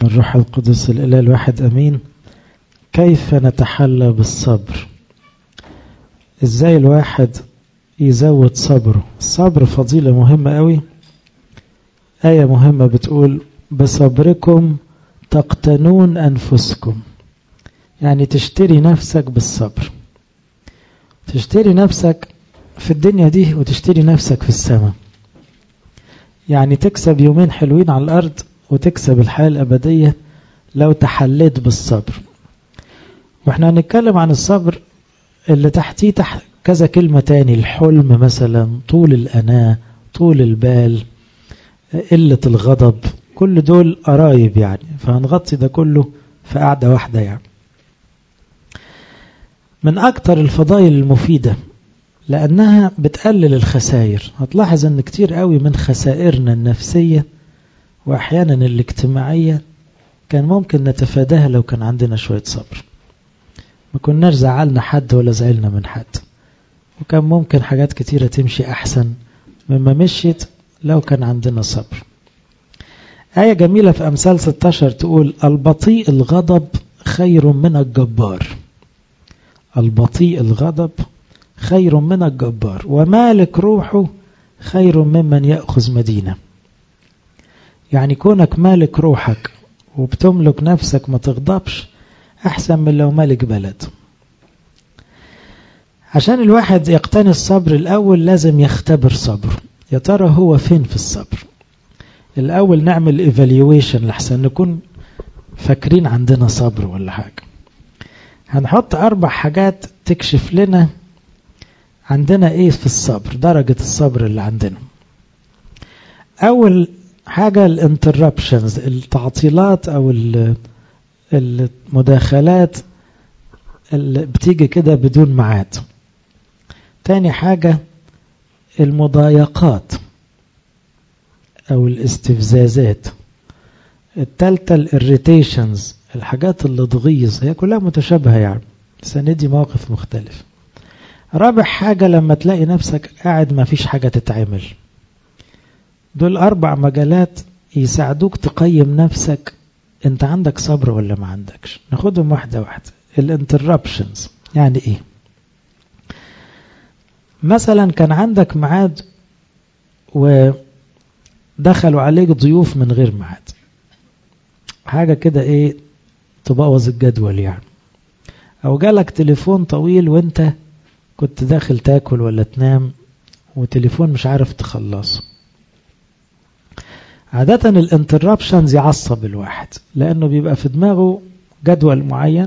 الروح القدس الإله الواحد أمين. كيف نتحلى بالصبر؟ إزاي الواحد يزود صبره؟ الصبر فضيلة مهمة قوي. آية مهمة بتقول بصبركم تقتنون أنفسكم، يعني تشتري نفسك بالصبر، تشتري نفسك في الدنيا دي وتشتري نفسك في السماء، يعني تكسب يومين حلوين على الأرض وتكسب الحياة الأبدية لو تحليت بالصبر. واحنا هنتكلم عن الصبر اللي تحتيه تحت كذا كلمة تاني، الحلم مثلا، طول الأناة، طول البال، قلة الغضب، كل دول قرايب يعني، فهنغطي ده كله في قعدة واحدة يعني. من أكتر الفضائل المفيدة لأنها بتقلل الخسائر. هتلاحظ أن كتير قوي من خسائرنا النفسية وأحيانا الاجتماعية كان ممكن نتفاداها لو كان عندنا شوية صبر، ما كناش زعلنا حد ولا زعلنا من حد، وكان ممكن حاجات كتيرة تمشي أحسن مما مشيت لو كان عندنا صبر. آية جميلة في أمثال 16 تقول البطيء الغضب خير من الجبار. البطيء الغضب خير من الجبار، ومالك روحه خير ممن يأخذ مدينة. يعني كونك مالك روحك وبتملك نفسك ما تغضبش أحسن من لو مالك بلد. عشان الواحد يقتني الصبر الأول لازم يختبر صبره، يا ترى هو فين في الصبر. الأول نعمل evaluation لحسن نكون فاكرين عندنا صبر ولا حاجة. هنحط 4 حاجات تكشف لنا عندنا ايه في الصبر، درجة الصبر اللي عندنا. أول حاجة الانتربشنز، التعطيلات أو المداخلات اللي بتيجي كده بدون معاد. تاني حاجة المضايقات أو الاستفزازات. التالتة الاريتيشنز، الحاجات اللي تغيظ، هي كلها متشابهة يعني بس ندي موقف مختلف. رابع حاجة لما تلاقي نفسك قاعد ما فيش حاجة تتعمل. دول 4 مجالات يساعدوك تقيم نفسك انت عندك صبر ولا ما عندكش. ناخدهم واحدة واحدة. الانتربشنز يعني ايه؟ مثلا كان عندك ميعاد ودخلوا عليك ضيوف من غير ميعاد، حاجة كده ايه تبوظ الجدول يعني. او جالك تليفون طويل وانت كنت داخل تاكل ولا تنام وتليفون مش عارف تخلصه. عادة الانتربشنز يعصب الواحد لأنه بيبقى في دماغه جدول معين،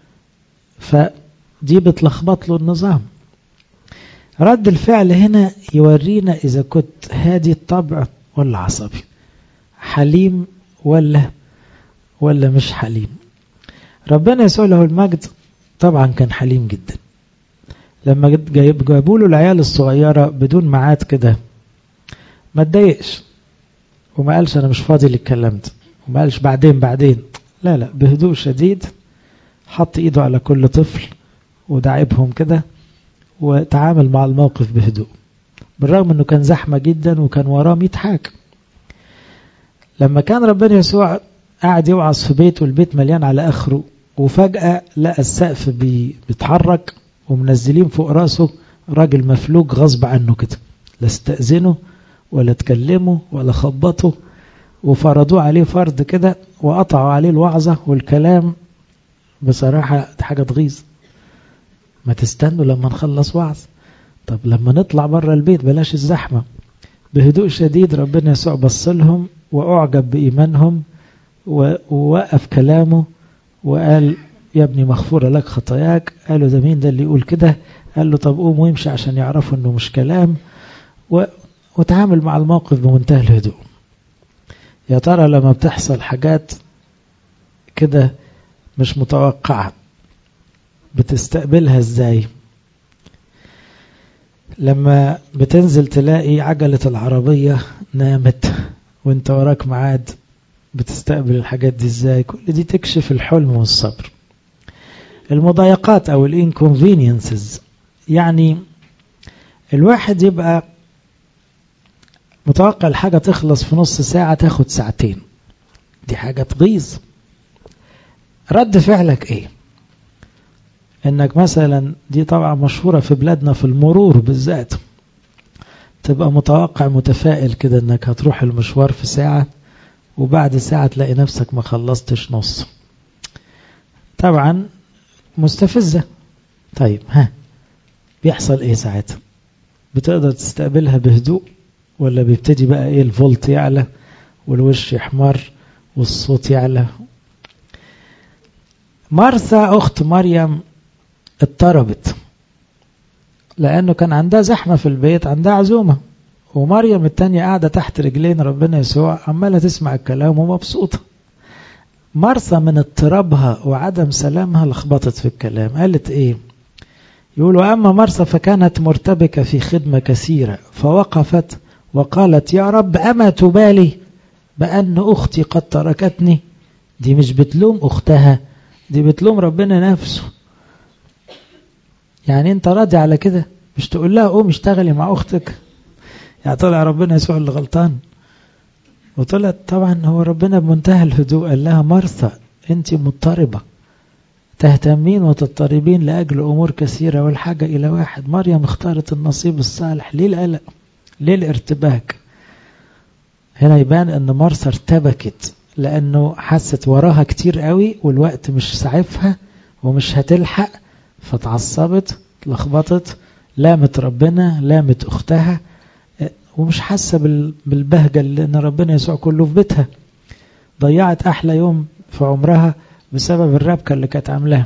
فدي بتلخبط له النظام. رد الفعل هنا يورينا إذا كنت هادي الطبع ولا عصبي، حليم ولا مش حليم. ربنا يسوع له المجد طبعا كان حليم جدا. لما جابوا له العيال الصغيرة بدون ميعاد كده ما اتضايقش وما قالش أنا مش فاضي للكلام ده، وما قالش بعدين، لا بهدوء شديد حط إيده على كل طفل ودعبهم كده وتعامل مع الموقف بهدوء، بالرغم أنه كان زحمة جدا وكان وراه 100 حاجة. لما كان ربنا يسوع قاعد يوعظ في بيته والبيت مليان على آخره وفجأة لقى السقف بيتحرك ومنزلين فوق راسه راجل مفلوج غصب عنه كده، لا استأذنه ولا تكلمه ولا خبطه، وفرضوه عليه فرض كده وقطعوا عليه الوعظة والكلام. بصراحة حاجة تغيظ. ما تستنوا لما نخلص وعظ، طب لما نطلع بره البيت بلاش الزحمة. بهدوء شديد ربنا يسوع بصلهم وأعجب بإيمانهم ووقف كلامه وقال يا ابني مغفورة لك خطاياك. قالوا ده مين ده اللي يقول كده؟ قال له طب قوم ويمشي عشان يعرفوا انه مش كلام، وتعامل مع الموقف بمنتهى الهدوء. يا ترى لما بتحصل حاجات كده مش متوقعة بتستقبلها ازاي؟ لما بتنزل تلاقي عجلة العربية نامت وانت وراك ميعاد بتستقبل الحاجات دي ازاي؟ كل دي تكشف الحلم والصبر. المضايقات او الانكونفينينسز، يعني الواحد يبقى متوقع الحاجة تخلص في نص ساعة تاخد ساعتين، دي حاجة تغيظ. رد فعلك ايه؟ انك مثلا، دي طبعا مشهورة في بلادنا في المرور بالذات، تبقى متوقع متفائل كده انك هتروح المشوار في ساعة وبعد ساعة تلاقي نفسك ما خلصتش نص. طبعا مستفزة. طيب بيحصل ايه ساعتها؟ بتقدر تستقبلها بهدوء ولا بيبتدي بقى ايه الفولت يعلى والوش يحمر والصوت يعلى؟ مرثا اخت مريم اضطربت لانه كان عندها زحمة في البيت، عندها عزومة، ومريم التانية قاعدة تحت رجلين ربنا يسوع عمالة تسمع الكلام ومبسوطة. مرثا من اضطرابها وعدم سلامها لخبطت في الكلام. قالت ايه؟ يقولوا أما مرثا فكانت مرتبكة في خدمة كثيرة، فوقفت وقالت يا رب أما تبالي بأن أختي قد تركتني. دي مش بتلوم أختها، دي بتلوم ربنا نفسه. يعني انت راضي على كده؟ مش تقول لها قوم اشتغلي مع أختك؟ يعني طلع ربنا يسوع اللي غلطان؟ وطلعت طبعا هو ربنا بمنتهى الهدوء قال لها مرثا انت مضطربة، تهتمين وتضطربين لأجل أمور كثيرة والحاجة إلى واحد. مريم اختارت النصيب الصالح. ليه القلق؟ ليه الارتباك؟ هنا يبان أن مرثا ارتبكت لأنه حست وراها كتير قوي والوقت مش سعفها ومش هتلحق، فتعصبت، لخبطت، لامت ربنا، لامت أختها، ومش حاسة بالبهجة اللي أن ربنا يسوع كله في بيتها. ضيعت أحلى يوم في عمرها بسبب الربكة اللي كانت عاملاها.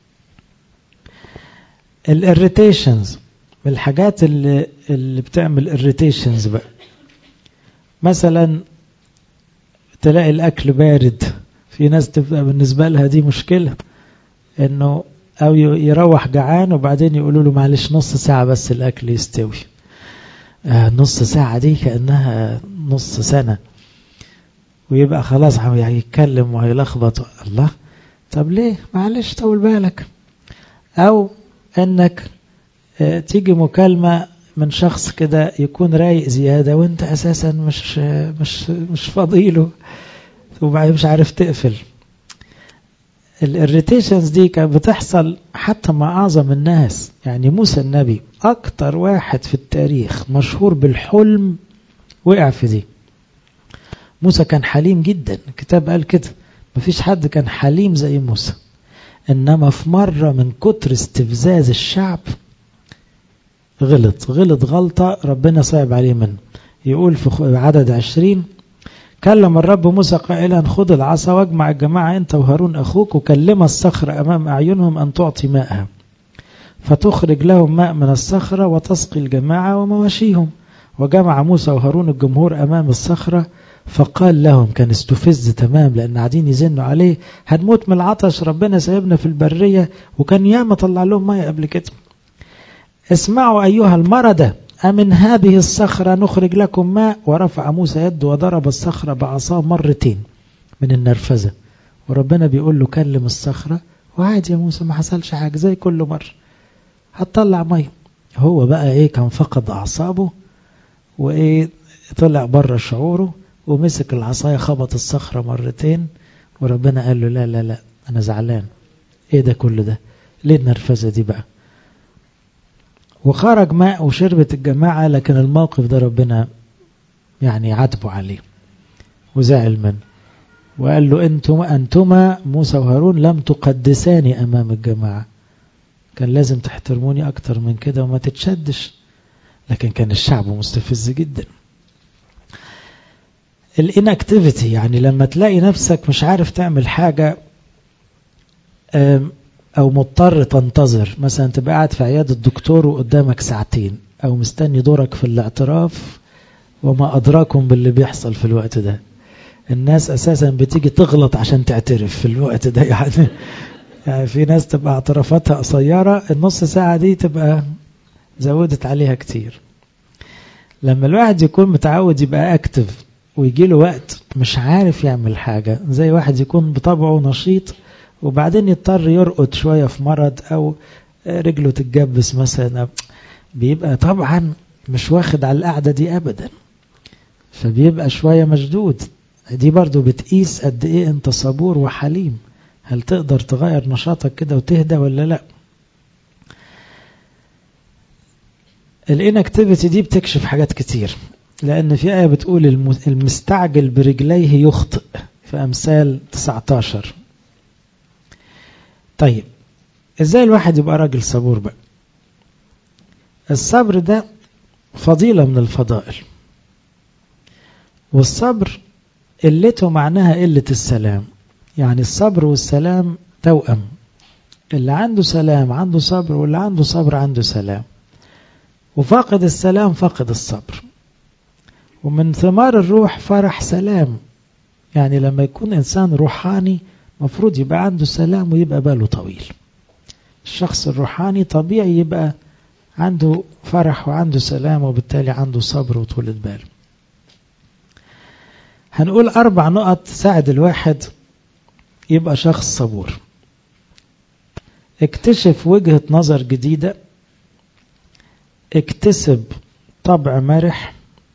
الاريتيشنز، الحاجات اللي بتعمل اريتيشنز بقى، مثلا تلاقي الأكل بارد. في ناس تبقى بالنسبة لها دي مشكلة، إنه أو يروح جعان وبعدين يقولوا له معلش نص ساعة بس الأكل يستوي. نص ساعة دي كأنها نص سنة، ويبقى خلاص هيتكلم وهيلخبط. الله، طب ليه؟ معلش طول بالك. أو أنك تيجي مكالمة من شخص كده يكون رايق زيادة وانت أساسا مش فاضيله، وبعدين مش عارف تقفل. الاريتيشنز دي كانت بتحصل حتى مع أعظم الناس. يعني موسى النبي أكتر واحد في التاريخ مشهور بالحلم وقع في دي. موسى كان حليم جدا، الكتاب قال كده، مفيش حد كان حليم زي موسى. إنما في مرة من كتر استفزاز الشعب غلط غلطة ربنا صعب عليه منه. يقول في عدد 20 كلم الرب موسى قائلا خذ العصا واجمع الجماعة أنت وهارون أخوك وكلم الصخرة أمام أعينهم أن تعطي ماءها، فتخرج لهم ماء من الصخرة وتسقي الجماعة ومواشيهم. وجمع موسى وهارون الجمهور أمام الصخرة فقال لهم، كان استفز تمام لأن قاعدين يزنوا عليه، هنموت من العطش، ربنا سيبنا في البرية وكان ياما طلع لهم ماء قبل كده. اسمعوا أيها المردة، أمن هذه الصخرة نخرج لكم ماء. ورفع موسى يده وضرب الصخرة بعصاه مرتين من النرفزة، وربنا بيقول له كلم الصخرة وعادي يا موسى ما حصلش حاجة زي كل مرة هتطلع مية. هو بقى ايه؟ كان فقد أعصابه وايه، طلع بره شعوره ومسك العصاية خبط الصخرة مرتين، وربنا قال له لا لا لا أنا زعلان. ايه ده كل ده؟ ليه النرفزة دي بقى؟ وخرج ماء وشربت الجماعة، لكن الموقف ده ربنا يعني عاتبه عليه وزعل منه وقال له أنتما موسى وهارون لم تقدساني أمام الجماعة، كان لازم تحترموني أكتر من كده وما تتشدش. لكن كان الشعب مستفز جدا. الانكتيفيتي، يعني لما تلاقي نفسك مش عارف تعمل حاجة أو مضطر تنتظر، مثلا تبقى قاعد في عيادة الدكتور وقدامك ساعتين، أو مستني دورك في الاعتراف وما أدراكم باللي بيحصل في الوقت ده. الناس أساسا بتيجي تغلط عشان تعترف في الوقت ده. يعني في ناس تبقى اعترافاتها قصيرة، النص ساعة دي تبقى زودت عليها كتير. لما الواحد يكون متعود يبقى أكتف ويجي له وقت مش عارف يعمل حاجة، زي واحد يكون بطبعه نشيط وبعدين يضطر يرقد شوية في مرض أو رجله تتجبس مثلا، بيبقى طبعا مش واخد على القعدة دي أبدا، فبيبقى شوية مشدود. دي برضو بتقيس قد ايه انت صبور وحليم. هل تقدر تغير نشاطك كده وتهدى ولا لا؟ الانكتيفيتي دي بتكشف حاجات كتير، لأن في آية بتقول المستعجل برجليه يخطئ في أمثال 19. طيب إزاي الواحد يبقى راجل صبور بقى؟ الصبر ده فضيلة من الفضائل، والصبر قلته معناها قلة السلام. يعني الصبر والسلام توأم، اللي عنده سلام عنده صبر، واللي عنده صبر عنده سلام. وفاقد السلام فاقد الصبر. ومن ثمار الروح فرح سلام. يعني لما يكون إنسان روحاني مفروض يبقى عنده سلام ويبقى باله طويل. الشخص الروحاني طبيعي يبقى عنده فرح وعنده سلام، وبالتالي عنده صبر وطولة بال. هنقول 4 نقط تساعد الواحد يبقى شخص صبور. اكتشف وجهة نظر جديدة، اكتسب طبع مرح،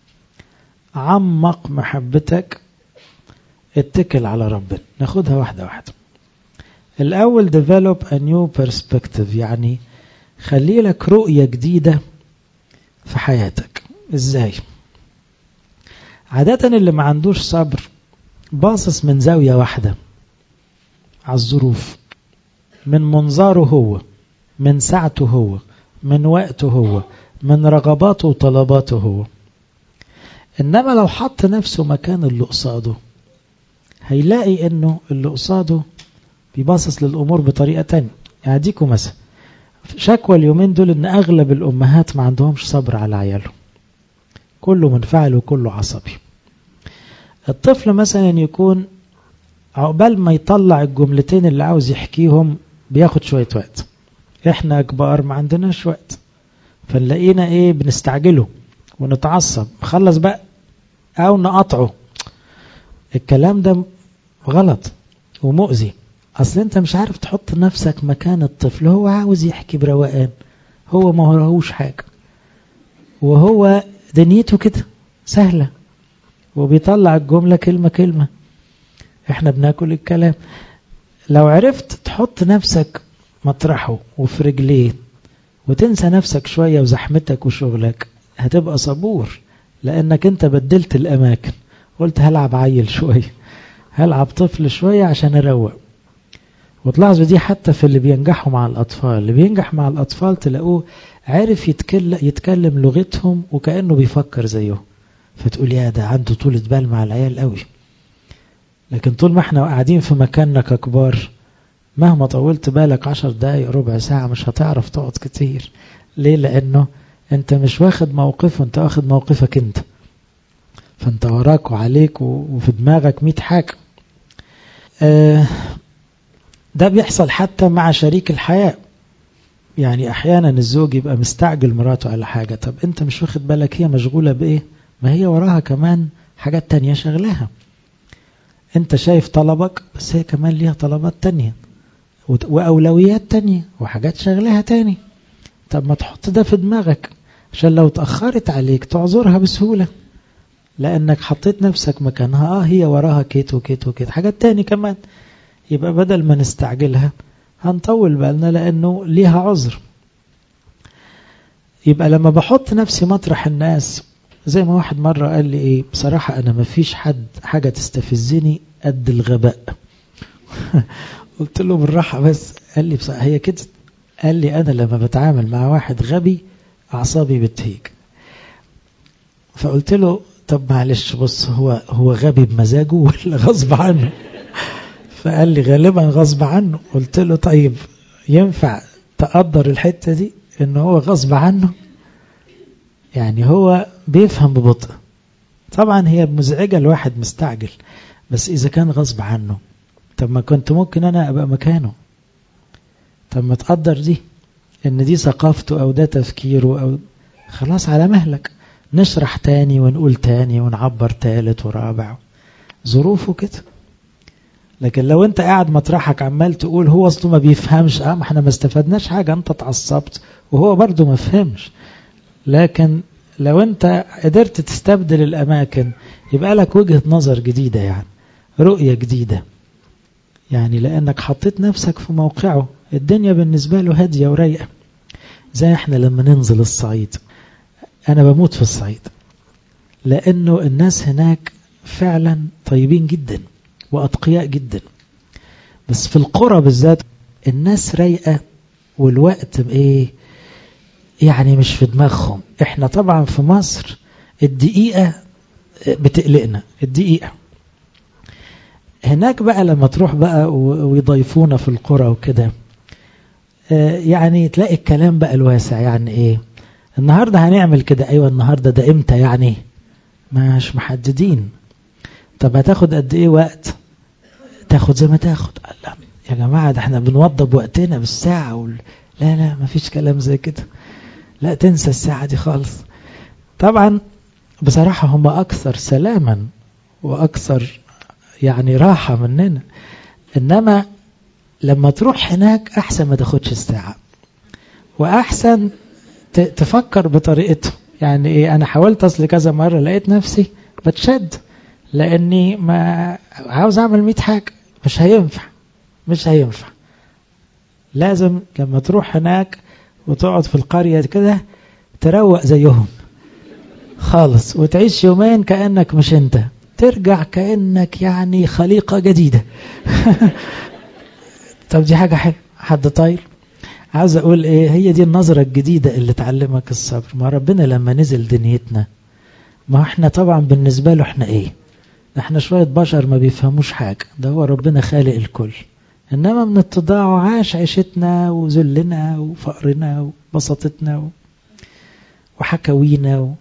عمق محبتك، اتكل على ربنا. ناخدها واحدة واحدة. الأول develop a new perspective، يعني خلي لك رؤية جديدة في حياتك. ازاي؟ عادة اللي ما عندوش صبر باصص من زاوية واحدة على الظروف، من منظاره هو، من ساعته هو، من وقته هو، من رغباته وطلباته هو. إنما لو حط نفسه مكان اللي قصاده هيلاقي إنه اللي قصاده بيباصص للأمور بطريقة تانية. يعني ديكم مثلا شكوى اليومين دول إن أغلب الأمهات ما عندهمش صبر على عيالهم، كله منفعل وكله عصبي. الطفل مثلا يكون عقبال ما يطلع الجملتين اللي عاوز يحكيهم بياخد شوية وقت. احنا كبار ما عندناش وقت، فنلاقينا ايه بنستعجله ونتعصب، خلص بقى او نقطعه. الكلام ده غلط ومؤذي. اصل انت مش عارف تحط نفسك مكان الطفل. هو عاوز يحكي بروقان، هو ما هوش حاجة، وهو دنيته كده سهلة، وبيطلع الجملة كلمة كلمة. احنا بناكل الكلام. لو عرفت تحط نفسك مطرحه وفي رجليه وتنسى نفسك شوية وزحمتك وشغلك، هتبقى صبور، لأنك انت بدلت الأماكن. قلت هلعب عيل شوية، هلعب طفل شوية عشان أروق. وتلاحظوا دي حتى في اللي بينجحوا مع الأطفال. اللي بينجح مع الأطفال تلاقوه عارف يتكلم لغتهم وكأنه بيفكر زيهم، فتقول يا ده عنده طولة بال مع العيال قوي. لكن طول ما احنا قاعدين في مكاننا ككبار، مهما طولت بالك 10 دقايق ربع ساعة مش هتعرف تقعد كتير. ليه؟ لأنه انت مش واخد موقفه، انت واخد موقفك انت، فانت وراك وعليك وفي دماغك 100 حاجة. ده بيحصل حتى مع شريك الحياة. يعني احيانا الزوج يبقى مستعجل مراته على حاجة، طب انت مش واخد بالك هي مشغولة بايه؟ ما هي وراها كمان حاجات تانية شغلها. انت شايف طلبك، بس هي كمان ليها طلبات تانية وأولويات تانية وحاجات شغلها تاني. طب ما تحط ده في دماغك عشان لو تأخرت عليك تعذرها بسهولة، لأنك حطيت نفسك مكانها. هي وراها كيت وكيت وكيت حاجات تاني كمان. يبقى بدل ما نستعجلها هنطول بالنا لأنه ليها عذر. يبقى لما بحط نفسي مطرح الناس، زي ما واحد مرة قال لي ايه، بصراحة انا ما فيش حاجة تستفزني قد الغباء. قلت له بالراحة بس. قال لي بصراحة هي كده. قال لي انا لما بتعامل مع واحد غبي اعصابي بتهيج. فقلت له طب معلش بص، هو غبي بمزاجه ولا غصب عنه؟ فقال لي غالبا غصب عنه. قلت له طيب ينفع تقدر الحتة دي انه هو غصب عنه؟ يعني هو بيفهم ببطء. طبعا هي مزعجة الواحد مستعجل، بس إذا كان غصب عنه، طب ما كنت ممكن أنا أبقى مكانه. طب ما تقدر دي إن دي ثقافته أو ده تفكيره، أو خلاص على مهلك. نشرح تاني ونقول تاني ونعبر تالت ورابع، ظروفه كده. لكن لو أنت قاعد مطرحك عمال تقول هو أصله ما بيفهمش، ما احنا ما استفدناش حاجة. أنت اتعصبت وهو برضو ما فهمش. لكن لو انت قدرت تستبدل الأماكن يبقى لك وجهة نظر جديدة، يعني رؤية جديدة، يعني لأنك حطيت نفسك في موقعه. الدنيا بالنسبة له هادية ورايقة. زي احنا لما ننزل الصعيد، أنا بموت في الصعيد لأنه الناس هناك فعلا طيبين جدا وأتقياء جدا. بس في القرى بالذات الناس رايقة، والوقت يعني مش في دماغهم. احنا طبعا في مصر الدقيقة بتقلقنا، الدقيقة. هناك بقى لما تروح بقى ويضيفونا في القرى وكده، يعني تلاقي الكلام بقى الواسع. يعني النهاردة هنعمل كده، ايوه النهاردة ده امتى يعني؟ مش محددين. طب هتاخد قد ايه وقت؟ تاخد زي ما تاخد. لا يا جماعة، ده احنا بنوضب وقتنا بالساعة لا مفيش كلام زي كده. لا تنسى الساعة دي خالص. طبعا بصراحة هم أكثر سلاما وأكثر يعني راحة مننا، إنما لما تروح هناك أحسن ما تاخدش الساعة، وأحسن تفكر بطريقته. يعني أنا حاولت أصل كذا مرة لقيت نفسي بتشد، لأني ما عاوز أعمل 100 حاجة. مش هينفع. لازم لما تروح هناك وتقعد في القرية كده تروق زيهم خالص، وتعيش يومين كأنك مش انت، ترجع كأنك يعني خليقة جديدة. طب دي حاجة حلوة. حد طاير. عاوز اقول هي دي النظرة الجديدة اللي تعلمك الصبر. ما ربنا لما نزل دنيتنا، ما احنا طبعا بالنسبة له احنا شوية بشر ما بيفهموش حاجة، ده هو ربنا خالق الكل. إنما من اتضاعه عاش عيشتنا وذلنا وفقرنا وبسطتنا وحكوينا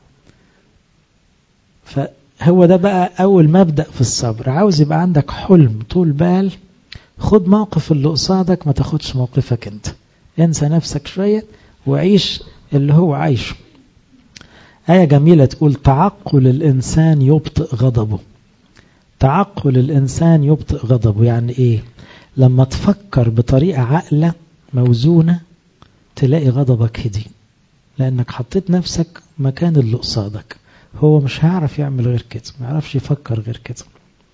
فهو ده بقى أول مبدأ في الصبر. عاوز يبقى عندك حلم طول بال، خد موقف اللي قصادك، ما تاخدش موقفك انت. انسى نفسك شوية وعيش اللي هو عايشه. آية جميلة تقول: تعقل الإنسان يبطئ غضبه. تعقل الإنسان يبطئ غضبه يعني إيه؟ لما تفكر بطريقة عقلة موزونة تلاقي غضبك هدي، لأنك حطيت نفسك مكان اللي قصادك. هو مش هيعرف يعمل غير كده، ما يعرفش يفكر غير كده.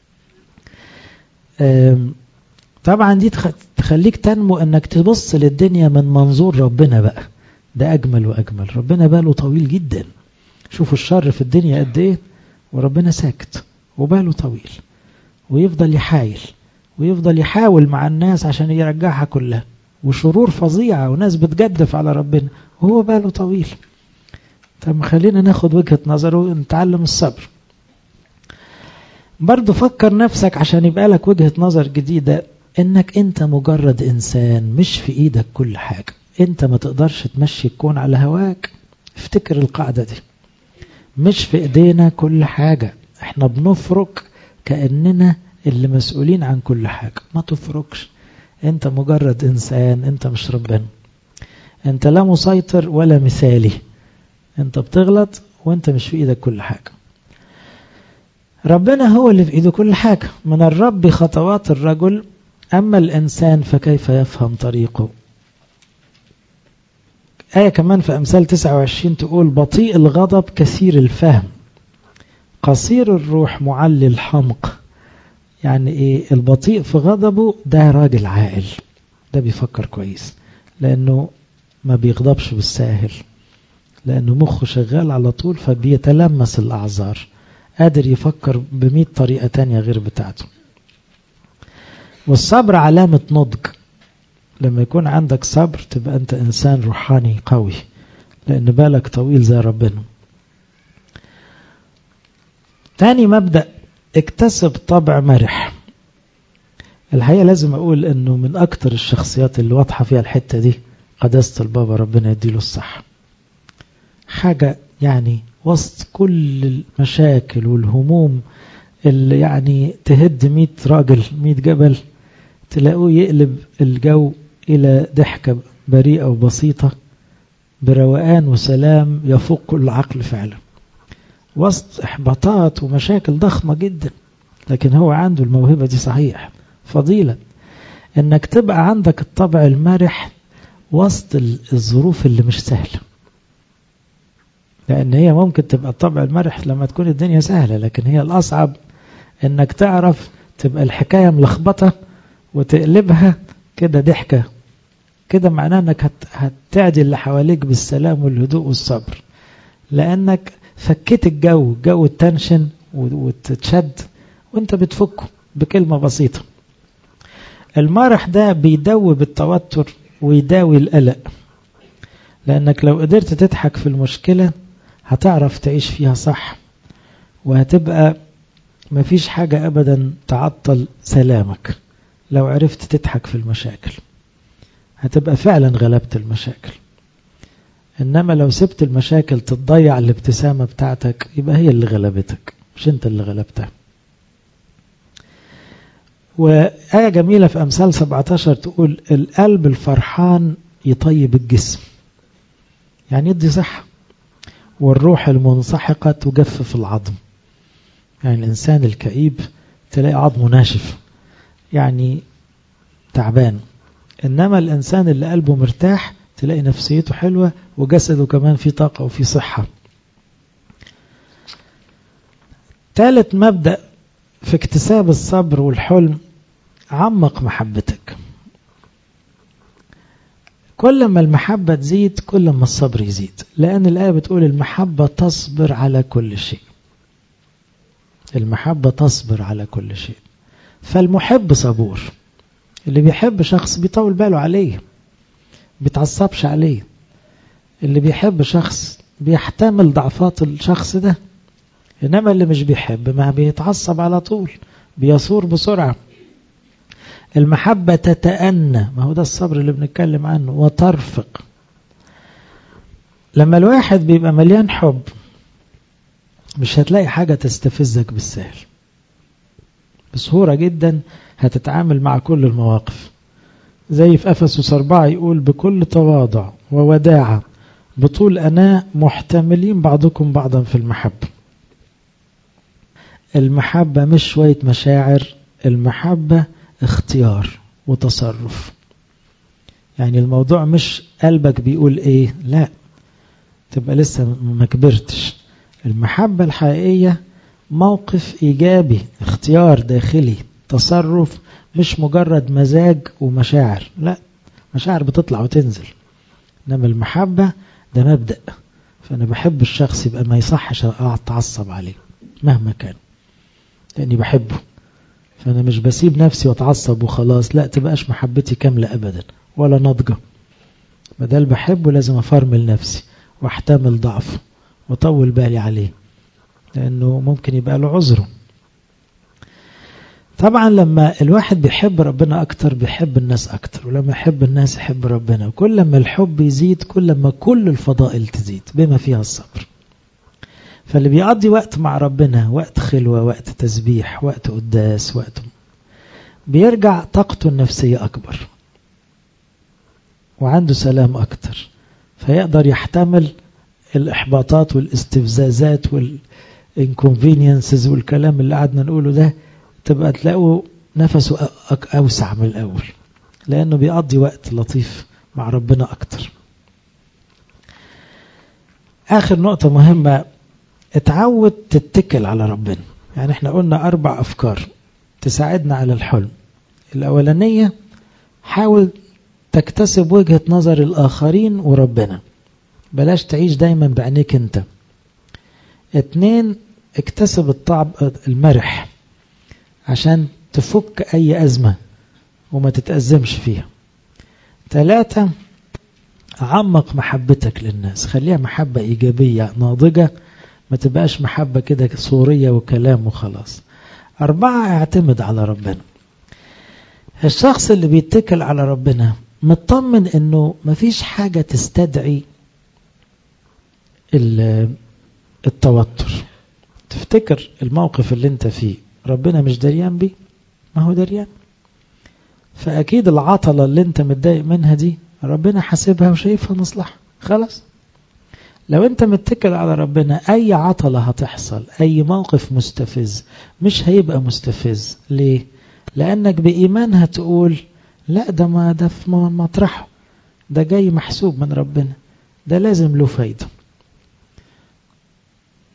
طبعا دي تخليك تنمو أنك تبص للدنيا من منظور ربنا بقى. ده أجمل وأجمل. ربنا باله طويل جدا. شوفوا الشر في الدنيا قد إيه، وربنا ساكت وباله طويل، ويفضل يحايل ويفضل يحاول مع الناس عشان يرجعها كلها، وشرور فظيعة وناس بتجدف على ربنا وهو باله طويل. طب خلينا ناخد وجهة نظره ونتعلم الصبر. برضو فكر نفسك عشان يبقى لك وجهة نظر جديدة، انك انت مجرد انسان، مش في ايدك كل حاجة. انت ما تقدرش تمشي الكون على هواك. افتكر القاعدة دي، مش في ايدينا كل حاجة. احنا بنفرق كأننا اللي مسؤولين عن كل حاجة. ما تفرقش، انت مجرد انسان، انت مش ربنا. انت لا مسيطر ولا مثالي، انت بتغلط وانت مش في ايدك كل حاجة. ربنا هو اللي في ايده كل حاجة. من الرب خطوات الرجل، اما الانسان فكيف يفهم طريقه. آية كمان في أمثال 29 تقول: بطيء الغضب كثير الفهم، قصير الروح معلي الحمق. يعني ايه البطيء في غضبه؟ ده راجل عاقل، ده بيفكر كويس، لأنه ما بيغضبش بالساهل، لأنه مخه شغال على طول، فبيتلمس الأعذار، قادر يفكر ب100 طريقة تانية غير بتاعته. والصبر علامة نضج. لما يكون عندك صبر تبقى أنت إنسان روحاني قوي، لأن بالك طويل زي ربنا. تاني مبدأ: اكتسب طبع مرح. الحقيقة لازم أقول أنه من أكتر الشخصيات اللي واضحة فيها الحتة دي قداسة البابا، ربنا يديله الصحة. حاجة يعني وسط كل المشاكل والهموم اللي يعني تهد 100 راجل 100 جبل، تلاقوه يقلب الجو إلى ضحكة بريئة وبسيطة بروقان وسلام يفوق كل عقل فعلا، وسط إحباطات ومشاكل ضخمة جدا. لكن هو عنده الموهبة دي، صحيح فضيلة انك تبقى عندك الطبع المرح وسط الظروف اللي مش سهلة. لأن هي ممكن تبقى الطبع المرح لما تكون الدنيا سهلة، لكن هي الأصعب إنك تعرف تبقى الحكاية ملخبطة وتقلبها كده ضحكة، كده معناه إنك هتعدي اللي حواليك بالسلام والهدوء والصبر، لأنك فكيت جو التنشن وتتشد وانت بتفكه بكلمة بسيطة. المرح ده بيدوب التوتر ويداوي القلق، لأنك لو قدرت تضحك في المشكلة هتعرف تعيش فيها صح، وهتبقى مفيش حاجة أبدا تعطل سلامك. لو عرفت تضحك في المشاكل هتبقى فعلا غلبت المشاكل، إنما لو سبت المشاكل تضيع الابتسامة بتاعتك يبقى هي اللي غلبتك مش انت اللي غلبتها. وآية جميلة في أمثال 17 تقول القلب الفرحان يطيب الجسم، يعني يدي صحة، والروح المنسحقة تجفف العظم. يعني الإنسان الكئيب تلاقي عظمه ناشف يعني تعبان، إنما الإنسان اللي قلبه مرتاح تلاقي نفسيته حلوة وجسده كمان فيه طاقة وفيه صحة. ثالث مبدأ في اكتساب الصبر والحلم، عمق محبتك. كل ما المحبة تزيد كل ما الصبر يزيد، لأن الآية بتقول المحبة تصبر على كل شيء. المحبة تصبر على كل شيء، فالمحب صبور. اللي بيحب شخص بيطول باله عليه، بيتعصبش عليه. اللي بيحب شخص بيحتمل ضعفات الشخص ده، إنما اللي مش بيحب ما بيتعصب على طول، بيصور بسرعة. المحبة تتأنى، ما هو ده الصبر اللي بنتكلم عنه، وترفق. لما الواحد بيبقى مليان حب مش هتلاقي حاجة تستفزك بالسهل، بسهولة جدا هتتعامل مع كل المواقف. زي في أفسس 4 يقول بكل تواضع ووداعة بطول أناة محتملين بعضكم بعضا في المحبة. المحبة مش شوية مشاعر، المحبة اختيار وتصرف. يعني الموضوع مش قلبك بيقول ايه، لا تبقى لسه ما كبرتش. المحبة الحقيقية موقف إيجابي، اختيار داخلي، تصرف، مش مجرد مزاج ومشاعر. لا، مشاعر بتطلع وتنزل، إنما المحبة ده مبدأ. فأنا بحب الشخص يبقى ما يصحش أتعصب عليه مهما كان، لأني بحبه. فأنا مش بسيب نفسي واتعصب وخلاص، لا تبقاش محبتي كاملة أبدا ولا نضجة. بدل بحبه لازم أفرمل نفسي واحتمل ضعفه وطول بالي عليه، لأنه ممكن يبقى له عذره. طبعا لما الواحد بيحب ربنا أكتر بيحب الناس أكتر، ولما يحب الناس يحب ربنا. وكل لما الحب يزيد كل لما كل الفضائل تزيد بما فيها الصبر. فاللي بيقضي وقت مع ربنا، وقت خلوة، وقت تسبيح، وقت قداس، وقت بيرجع طاقته النفسية أكبر وعنده سلام أكتر، فيقدر يحتمل الإحباطات والاستفزازات والinconveniences والكلام اللي قعدنا نقوله ده. تبقى تلاقوا نفسه أوسع من الأول، لأنه بيقضي وقت لطيف مع ربنا أكتر. آخر نقطة مهمة، اتعود تتكل على ربنا. يعني احنا قلنا 4 أفكار تساعدنا على الحلم. الأولانية، حاول تكتسب وجهة نظر الآخرين وربنا، بلاش تعيش دايما بعينيك انت. 2، اكتسب الطعم المرح عشان تفك أي أزمة وما تتأزمش فيها. 3، عمق محبتك للناس، خليها محبة إيجابية ناضجة، ما تبقاش محبة كده صورية وكلام وخلاص. 4، اعتمد على ربنا. الشخص اللي بيتكل على ربنا مطمن انه مفيش حاجة تستدعي التوتر. تفتكر الموقف اللي انت فيه ربنا مش دريان بيه؟ ما هو دريان. فأكيد العطلة اللي انت متضايق منها دي ربنا حاسبها وشايفها مصلحة، خلاص. لو انت متكل على ربنا أي عطلة هتحصل، أي موقف مستفز مش هيبقى مستفز. ليه؟ لأنك بإيمان هتقول لا، ده في مطرحه، ده جاي محسوب من ربنا، ده لازم له فايدة.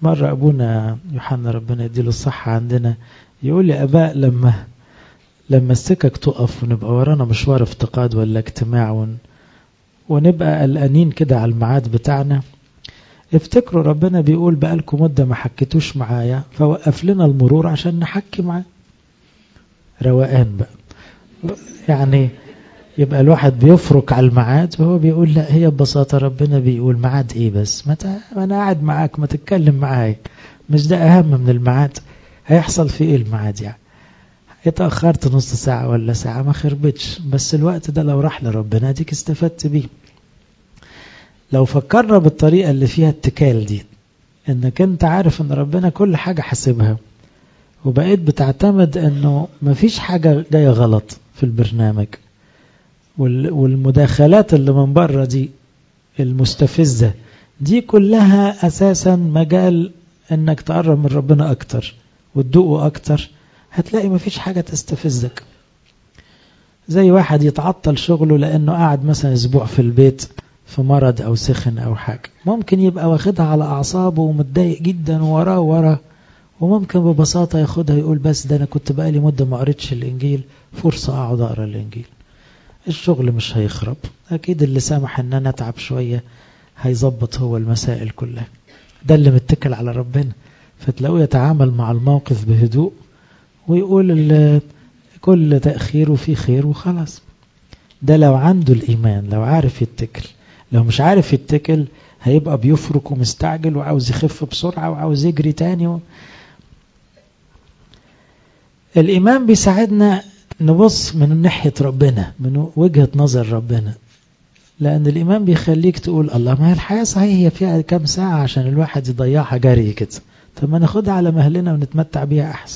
مرة أبونا يوحنا ربنا يديله الصحة عندنا يقول لي أباء لما السكك تقف ونبقى ورانا مشوار افتقاد ولا اجتماع ونبقى قلقانين كده على الميعاد بتاعنا، افتكروا ربنا بيقول بقالكم مدة ما حكيتوش معايا فوقف لنا المرور عشان نحكي معاه. روقان بقى، يعني يبقى الواحد بيفرك على الميعاد وهو بيقول لا، هي ببساطة ربنا بيقول ميعاد ايه بس، ما انا قاعد معاك ما تتكلم معايا، مش ده اهم من الميعاد؟ هيحصل في ايه الميعاد يعني؟ اتأخرت نص ساعة ولا ساعة ما خربتش، بس الوقت ده لو راح لربنا ديك استفدت بيه. لو فكرنا بالطريقة اللي فيها اتكال دي، انك انت عارف ان ربنا كل حاجة حاسبها، وبقيت بتعتمد انه مفيش حاجة جاية غلط في البرنامج، والمداخلات اللي من بره دي المستفزة دي كلها اساسا مجال انك تقرب من ربنا اكتر وتدوقه اكتر، هتلاقي مفيش حاجة تستفزك. زي واحد يتعطل شغله لانه قاعد مثلا اسبوع في البيت في مرض او سخن او حاجة، ممكن يبقى واخدها على اعصابه ومتضايق جدا وراه، وممكن ببساطة ياخدها يقول بس ده انا كنت بقالي مدة ما قريتش الانجيل، فرصة اقعد اقرا الانجيل. الشغل مش هيخرب، اكيد اللي سامح ان انا اتعب شوية هيظبط هو المسائل كلها. ده اللي متكل على ربنا، فتلاقوه يتعامل مع الموقف بهدوء ويقول كل تأخير فيه خير وخلاص. ده لو عنده الإيمان، لو عارف يتكل. لو مش عارف يتكل هيبقى بيفرك ومستعجل وعاوز يخف بسرعة وعاوز يجري تاني. الإيمان بيساعدنا نبص من ناحية ربنا، من وجهة نظر ربنا، لأن الإيمان بيخليك تقول الله، ما هي الحياة صحيح هي فيها كام ساعة عشان الواحد يضيعها جري كده، طب ما ناخدها على مهلنا ونتمتع بيها أحسن.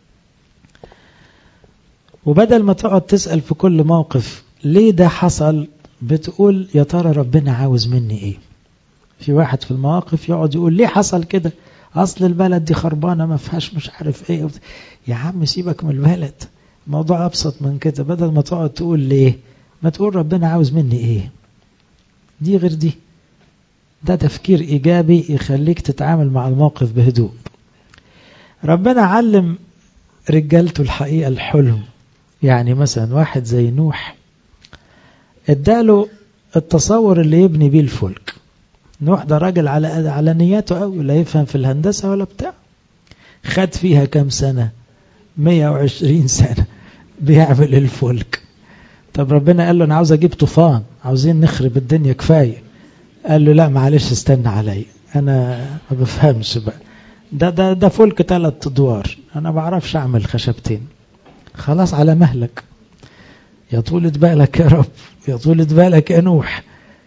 وبدل ما تقعد تسأل في كل موقف ليه ده حصل، بتقول يا ترى ربنا عاوز مني ايه. في واحد في المواقف يقعد يقول ليه حصل كده، اصل البلد دي خربانة ما فيهاش مش عارف ايه. يا عم سيبك من البلد، الموضوع ابسط من كده. بدل ما تقعد تقول ليه، ما تقول ربنا عاوز مني ايه. دي غير دي، ده تفكير ايجابي يخليك تتعامل مع الموقف بهدوء. ربنا علم رجالته الحقيقة الحلم. يعني مثلا واحد زي نوح اداله التصور اللي يبني بيه الفلك. نوح ده راجل على نياته قوي، لا يفهم في الهندسة ولا بتاع. خد فيها كام سنة؟ 120 سنة بيعمل الفلك. طب ربنا قال له انا عاوز اجيب طوفان، عاوزين نخرب الدنيا كفاية. قال له لا معلش استنى علي، انا ما بفهمش بقى، ده فلك 3 أدوار، انا ما بعرفش اعمل خشبتين. خلاص على مهلك، يا طولة بالك يا رب، يا طولة بالك يا نوح.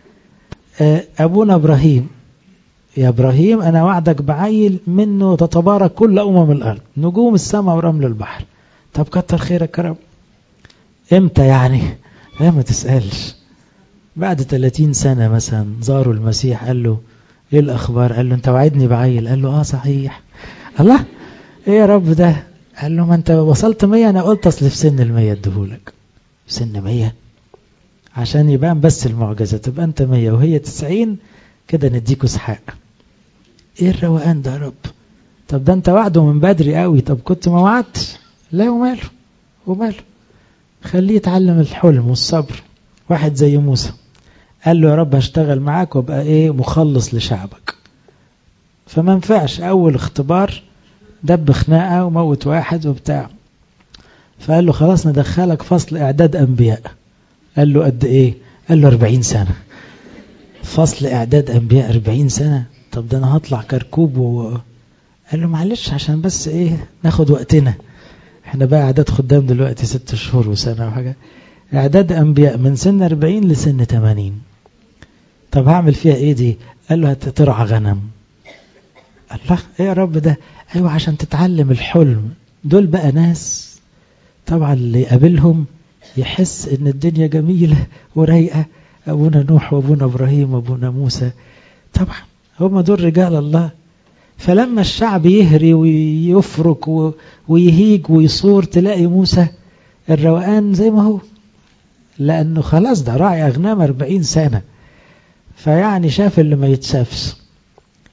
أبونا إبراهيم، يا إبراهيم أنا وعدك بعيل منه تتبارك كل الأرض، نجوم السماء ورمل البحر. طب كتر خيرك يا رب. إمتى يعني؟ لا ما تسألش. بعد 30 سنة مثلا زاروا المسيح، قال له إيه الأخبار؟ قال له أنت وعدني بعيل. قال له صحيح. الله، إيه يا رب ده؟ قال له ما أنت وصلت 100، أنا قلت أصل في سن 100 اديهولك. سن 100 عشان يبان بس المعجزة، تبقى أنت 100 وهي 90 كده نديكوا اسحاق. إيه الروقان ده يا رب؟ طب ده أنت وعده من بدري قوي، طب كنت ما وعدتش. لا وماله خليه يتعلم الحلم والصبر. واحد زي موسى قال له يا رب هشتغل معاك وابقى إيه مخلص لشعبك، فما نفعش. أول اختبار دب خناقة وموت واحد وبتاع، فقال له خلاص ندخلك فصل إعداد أنبياء. قال له قد إيه؟ قال له 40 سنة. فصل إعداد أنبياء 40 سنة؟ طب ده أنا هطلع كركوب قال له معلش عشان بس إيه ناخد وقتنا، احنا بقى إعداد خدام دلوقتي 6 شهور وسنة وحاجة. إعداد أنبياء من سن 40 لسن 80. طب هعمل فيها إيه دي؟ قال له هترعى غنم. الله، إيه يا رب ده؟ أيوة عشان تتعلم الحلم. دول بقى ناس طبعا اللي يقابلهم يحس ان الدنيا جميلة ورايقة. ابونا نوح وابونا ابراهيم وابونا موسى، طبعا هم دول رجال الله. فلما الشعب يهري ويفرك ويهيج ويصور، تلاقي موسى الروقان زي ما هو، لانه خلاص ده راعي اغنام 40 سنة، فيعني شاف اللي ما يتشافش.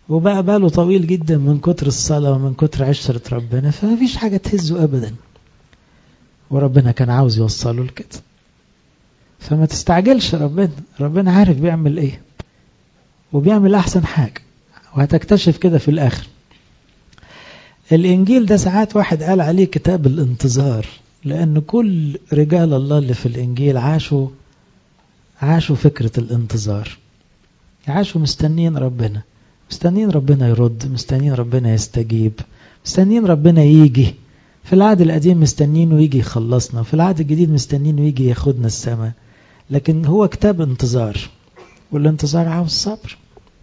وبقى باله طويل جدا من كتر الصلاة ومن كتر عشرة ربنا، فما فيش حاجة تهزه أبدا، وربنا كان عاوز يوصله لكده. فما تستعجلش، ربنا عارف بيعمل ايه وبيعمل أحسن حاجة، وهتكتشف كده في الآخر. الإنجيل ده ساعات واحد قال عليه كتاب الانتظار، لأن كل رجال الله اللي في الإنجيل عاشوا فكرة الانتظار، عاشوا مستنين ربنا، مستنين ربنا يرد، مستنين ربنا يستجيب، مستنين ربنا يجي. في العهد القديم مستنينه يجي يخلصنا، في العهد الجديد مستنينه يجي ياخدنا السماء. لكن هو كتاب انتظار، والانتظار عاوز صبر.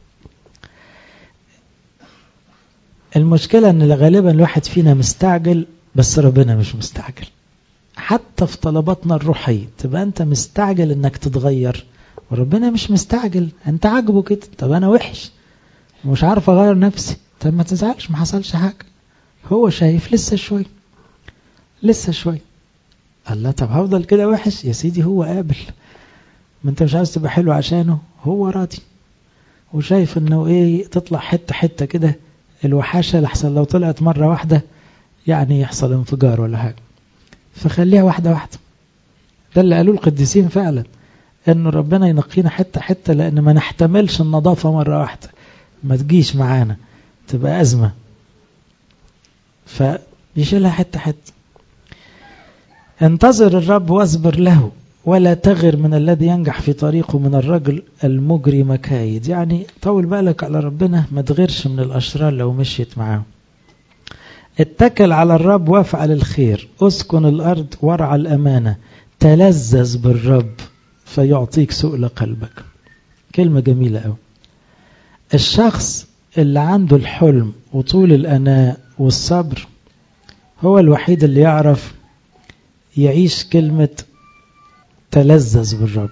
المشكلة ان غالبا الواحد فينا مستعجل، بس ربنا مش مستعجل. حتى في طلباتنا الروحية تبقى انت مستعجل انك تتغير، وربنا مش مستعجل. انت عاجبه كده، طب انا وحش مش عارف اغير نفسي، طب ما تزعلش، ما حصلش حاجة. هو شايف لسه شوي لسه شوي. الله، طب هفضل كده وحش يا سيدي؟ هو قابل، ما انت مش عاوز تبقى حلو عشانه، هو راضي وشايف انه ايه، تطلع حتة حتة كده الوحاشة، لحسن لو طلعت مرة واحدة يعني يحصل انفجار ولا حاجة. فخليها واحدة واحدة. ده اللي قالوه القديسين فعلا، انه ربنا ينقينا حتة حتة، لان ما نحتملش النظافة مرة واحدة، ما تجيش معانا تبقى أزمة. فيشيلها حتة حتة. انتظر الرب واصبر له، ولا تغر من الذي ينجح في طريقه من الرجل المجري مكايد. يعني طول بالك على ربنا، ما تغيرش من الأشرار لو مشيت معاه. اتكل على الرب وافعل الخير، اسكن الأرض وارعى الأمانة، تلذذ بالرب فيعطيك سؤل قلبك. كلمة جميلة أوي. الشخص اللي عنده الحلم وطول الأناء والصبر هو الوحيد اللي يعرف يعيش كلمة تلذذ بالرب.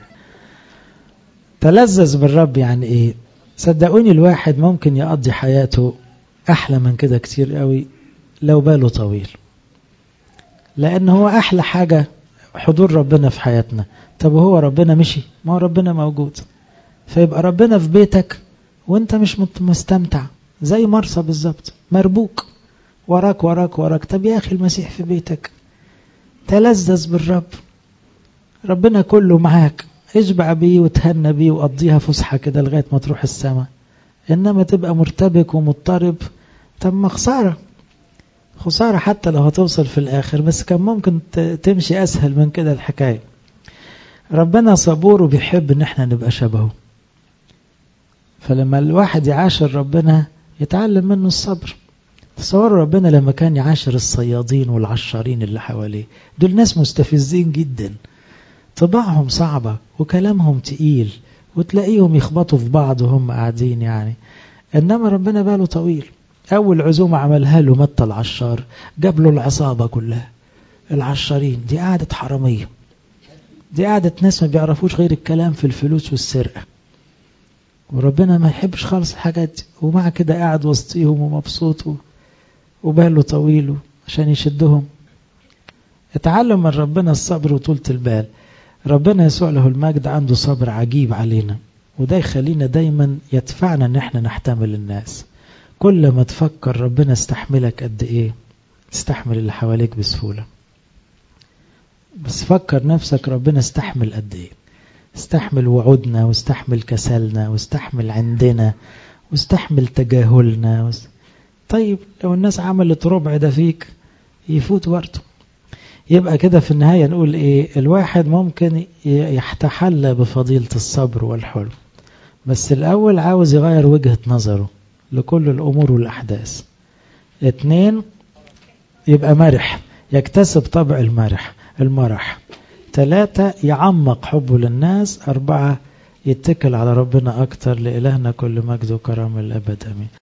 تلذذ بالرب يعني ايه؟ صدقوني الواحد ممكن يقضي حياته احلى من كده كتير قوي لو باله طويل، لان هو احلى حاجة حضور ربنا في حياتنا. طب هو ربنا مشي؟ ما هو ربنا موجود. فيبقى ربنا في بيتك وانت مش مستمتع، زي مرسى بالظبط، مربوك وراك وراك وراك. طب يا اخي المسيح في بيتك، تلذذ بالرب، ربنا كله معاك، اشبع بيه وتهنى بيه وقضيها فسحة كده لغاية ما تروح السماء. انما تبقى مرتبك ومضطرب، طب ما خسارة حتى لو هتوصل في الاخر، بس كان ممكن تمشي اسهل من كده الحكاية. ربنا صبور وبيحب ان احنا نبقى شبهه، فلما الواحد يعاشر ربنا يتعلم منه الصبر. تصوروا ربنا لما كان يعاشر الصيادين والعشارين اللي حواليه، دول ناس مستفزين جدا، طباعهم صعبة وكلامهم تقيل، وتلاقيهم يخبطوا في بعض وهم قاعدين يعني. إنما ربنا باله طويل. أول عزومة عملها له متى العشار، جاب له العصابة كلها، العشارين دي قاعدة حرامية، دي قاعدة ناس ما بيعرفوش غير الكلام في الفلوس والسرقة، وربنا ما يحبش خالص الحاجات دي، ومع كده قاعد وسطيهم ومبسوط وباله طويل عشان يشدهم. اتعلم من ربنا الصبر وطولة البال. ربنا يسوع له المجد عنده صبر عجيب علينا، وده يخلينا دايما يدفعنا ان احنا نحتمل الناس. كل ما تفكر ربنا استحملك قد ايه، استحمل اللي حواليك بسهولة. بس فكر نفسك ربنا استحمل قد ايه، استحمل وعودنا، واستحمل كسلنا، واستحمل عندنا، واستحمل تجاهلنا. طيب لو الناس عملت ربع ده فيك يفوت برضه. يبقى كده في النهاية نقول ايه؟ الواحد ممكن يتحلى بفضيلة الصبر والحلم، بس الأول عاوز يغير وجهة نظره لكل الأمور والأحداث. 2 يبقى مرح، يكتسب طبع المرح. 3 يعمق حبه للناس. 4 يتكل على ربنا أكتر. لإلهنا كل مجد وكرم الأبد، أمين.